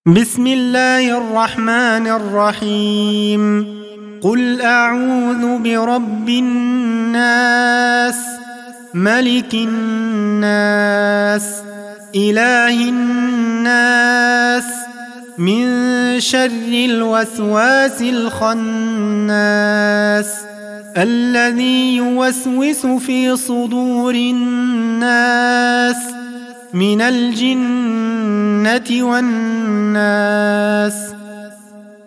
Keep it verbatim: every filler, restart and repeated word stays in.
بسم الله الرحمن الرحيم قل أعوذ برب الناس ملك الناس إله الناس من شر الوسواس الخناس الذي يوسوس في صدور الناس من الجنة والناس